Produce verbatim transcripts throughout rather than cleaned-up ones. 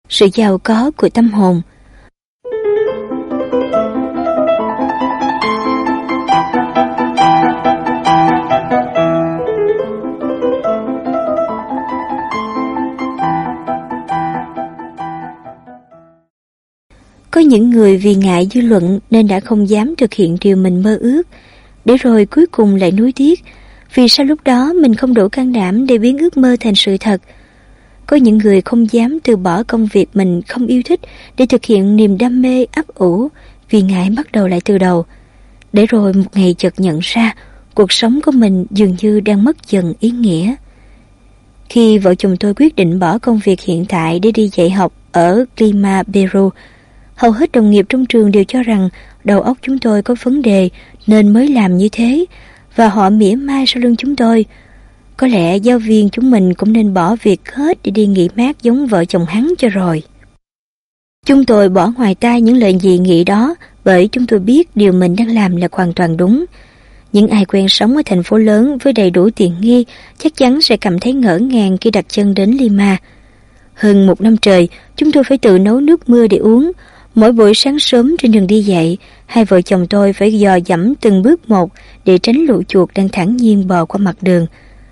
sự giàu có của tâm hồn. Có những người vì ngại dư luận nên đã không dám thực hiện điều mình mơ ước, để rồi cuối cùng lại nuối tiếc vì sao lúc đó mình không đủ can đảm để biến ước mơ thành sự thật. Có những người không dám từ bỏ công việc mình không yêu thích để thực hiện niềm đam mê ấp ủ vì ngại bắt đầu lại từ đầu, để rồi một ngày chợt nhận ra cuộc sống của mình dường như đang mất dần ý nghĩa. Khi vợ chồng tôi quyết định bỏ công việc hiện tại để đi dạy học ở Lima, Peru, hầu hết đồng nghiệp trong trường đều cho rằng đầu óc chúng tôi có vấn đề nên mới làm như thế, và họ mỉa mai sau lưng chúng tôi. Có lẽ giáo viên chúng mình cũng nên bỏ việc hết để đi nghỉ mát giống vợ chồng hắn cho rồi. Chúng tôi bỏ ngoài tai những lời dị nghị đó, bởi chúng tôi biết điều mình đang làm là hoàn toàn đúng. Những ai quen sống ở thành phố lớn với đầy đủ tiện nghi chắc chắn sẽ cảm thấy ngỡ ngàng khi đặt chân đến Lima. Hơn một năm trời, chúng tôi phải tự nấu nước mưa để uống. Mỗi buổi sáng sớm trên đường đi dạy, hai vợ chồng tôi phải dò dẫm từng bước một để tránh lũ chuột đang thản nhiên bò qua mặt đường.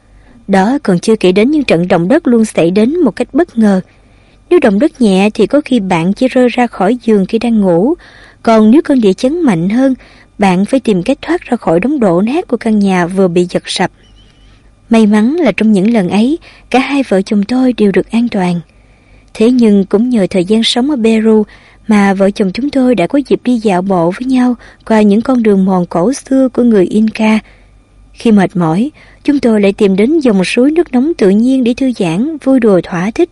Đó còn chưa kể đến những trận động đất luôn xảy đến một cách bất ngờ. Nếu động đất nhẹ thì có khi bạn chỉ rơi ra khỏi giường khi đang ngủ, còn nếu cơn địa chấn mạnh hơn, bạn phải tìm cách thoát ra khỏi đống đổ nát của căn nhà vừa bị giật sập. May mắn là trong những lần ấy, cả hai vợ chồng tôi đều được an toàn. Thế nhưng cũng nhờ thời gian sống ở Peru mà vợ chồng chúng tôi đã có dịp đi dạo bộ với nhau qua những con đường mòn cổ xưa của người Inca. Khi mệt mỏi, chúng tôi lại tìm đến dòng suối nước nóng tự nhiên để thư giãn, vui đùa thỏa thích.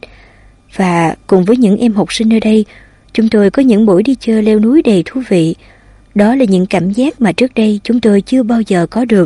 Và cùng với những em học sinh nơi đây, chúng tôi có những buổi đi chơi leo núi đầy thú vị. Đó là những cảm giác mà trước đây chúng tôi chưa bao giờ có được.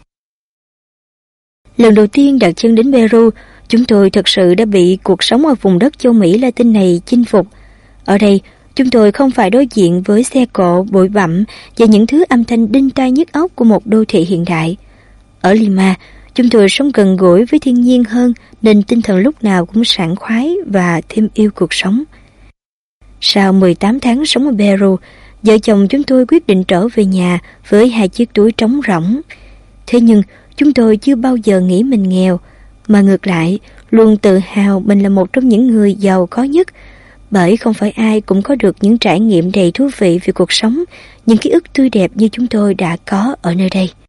Lần đầu tiên đặt chân đến Peru, chúng tôi thật sự đã bị cuộc sống ở vùng đất châu Mỹ Latin này chinh phục. Ở đây, chúng tôi không phải đối diện với xe cộ, bụi bặm và những thứ âm thanh đinh tai nhức óc của một đô thị hiện đại. Ở Lima, chúng tôi sống gần gũi với thiên nhiên hơn nên tinh thần lúc nào cũng sảng khoái và thêm yêu cuộc sống. Sau mười tám tháng sống ở Peru, vợ chồng chúng tôi quyết định trở về nhà với hai chiếc túi trống rỗng. Thế nhưng, chúng tôi chưa bao giờ nghĩ mình nghèo, mà ngược lại, luôn tự hào mình là một trong những người giàu có nhất, bởi không phải ai cũng có được những trải nghiệm đầy thú vị về cuộc sống, những ký ức tươi đẹp như chúng tôi đã có ở nơi đây.